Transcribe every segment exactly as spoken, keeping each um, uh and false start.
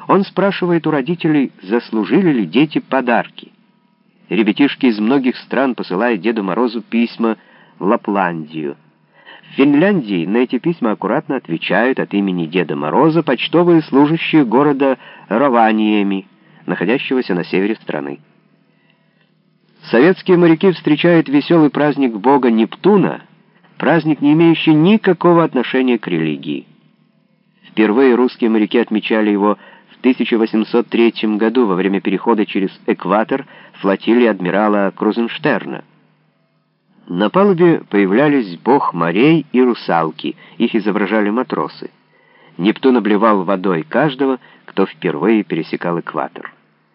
Он спрашивает у родителей, заслужили ли дети подарки. Ребятишки из многих стран посылают Деду Морозу письма в Лапландию. В Финляндии на эти письма аккуратно отвечают от имени Деда Мороза почтовые служащие города Рованиеми, находящегося на севере страны. Советские моряки встречают веселый праздник бога Нептуна, праздник, не имеющий никакого отношения к религии. Впервые русские моряки отмечали его в тысяча восемьсот третьем году во время перехода через экватор флотилии адмирала Крузенштерна. На палубе появлялись бог морей и русалки, их изображали матросы. Нептун обливал водой каждого, кто впервые пересекал экватор.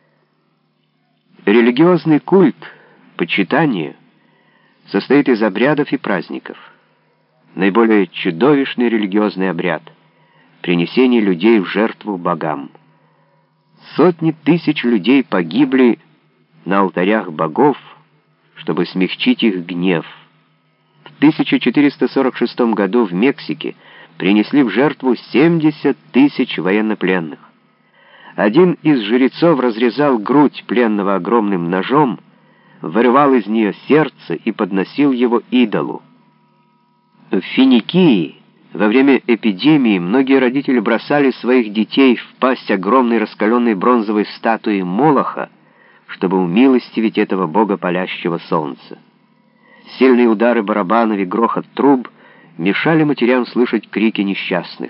Религиозный культ, почитание, состоит из обрядов и праздников. Наиболее чудовищный религиозный обряд — принесение людей в жертву богам. Сотни тысяч людей погибли на алтарях богов, чтобы смягчить их гнев. В тысяча четыреста сорок шестом году в Мексике принесли в жертву семьдесят тысяч военнопленных. Один из жрецов разрезал грудь пленного огромным ножом, вырывал из нее сердце и подносил его идолу. В Финикии во время эпидемии многие родители бросали своих детей в пасть огромной раскаленной бронзовой статуи Молоха, чтобы умилостивить этого бога палящего солнца. Сильные удары барабанов и грохот труб мешали матерям слышать крики несчастных.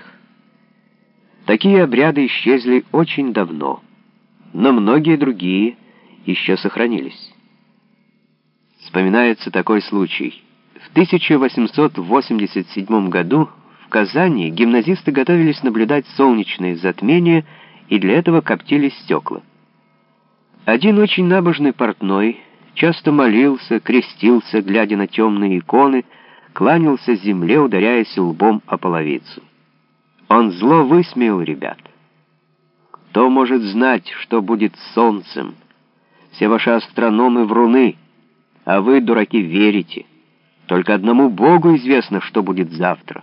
Такие обряды исчезли очень давно, но многие другие еще сохранились. Вспоминается такой случай. В тысяча восемьсот восемьдесят седьмом году в Казани гимназисты готовились наблюдать солнечные затмения и для этого коптили стекла. Один очень набожный портной часто молился, крестился, глядя на темные иконы, кланялся земле, ударяясь лбом о половицу. Он зло высмеял ребят. «Кто может знать, что будет с солнцем? Все ваши астрономы вруны, а вы, дураки, верите. Только одному Богу известно, что будет завтра».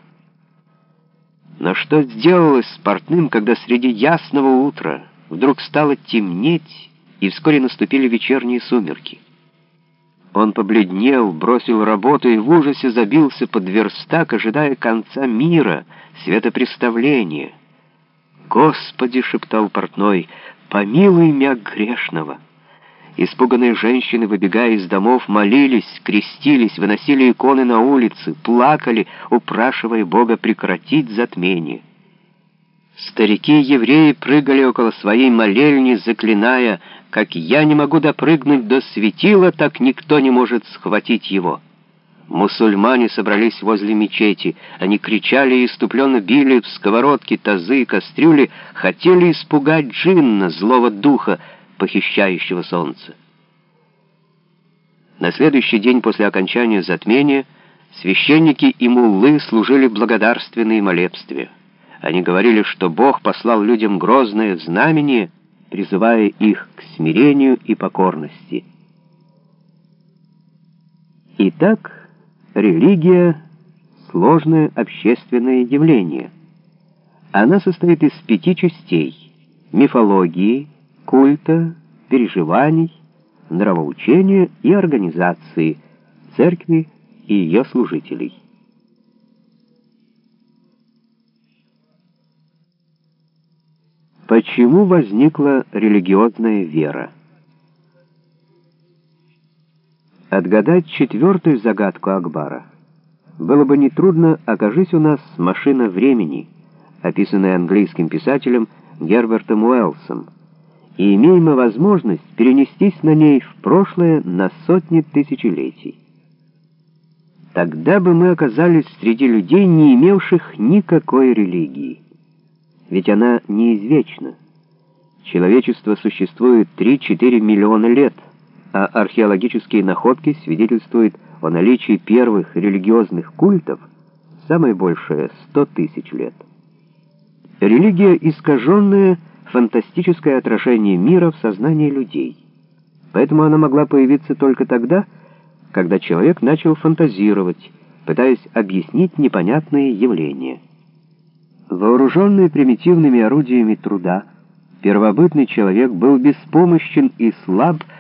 Но что сделалось с портным, когда среди ясного утра вдруг стало темнеть, и вскоре наступили вечерние сумерки? Он побледнел, бросил работу и в ужасе забился под верстак, ожидая конца мира, светопреставления. «Господи!» — шептал портной, — «помилуй мя грешного». Испуганные женщины, выбегая из домов, молились, крестились, выносили иконы на улицы, плакали, упрашивая Бога прекратить затмение. Старики-евреи прыгали около своей молельни, заклиная: «Как я не могу допрыгнуть до светила, так никто не может схватить его». Мусульмане собрались возле мечети. Они кричали и иступленно били в сковородки, тазы и кастрюли, хотели испугать джинна, злого духа, похищающего солнце. На следующий день после окончания затмения священники и муллы служили благодарственные молебствия. Они говорили, что Бог послал людям грозное знамение, призывая их к смирению и покорности. Итак, религия — сложное общественное явление. Она состоит из пяти частей: мифологии, культа, переживаний, нравоучения и организации, церкви и ее служителей. Почему возникла религиозная вера? Отгадать четвертую загадку Акбара было бы нетрудно, окажись у нас машина времени, описанная английским писателем Гербертом Уэллсом, и имеем мы возможность перенестись на ней в прошлое на сотни тысячелетий. Тогда бы мы оказались среди людей, не имевших никакой религии. Ведь она неизвечна. Человечество существует три-четыре миллиона лет, а археологические находки свидетельствуют о наличии первых религиозных культов самое большее сто тысяч лет. Религия — искаженное фантастическое отражение мира в сознании людей. Поэтому она могла появиться только тогда, когда человек начал фантазировать, пытаясь объяснить непонятные явления. Вооруженные примитивными орудиями труда, Первобытный человек был беспомощен и слаб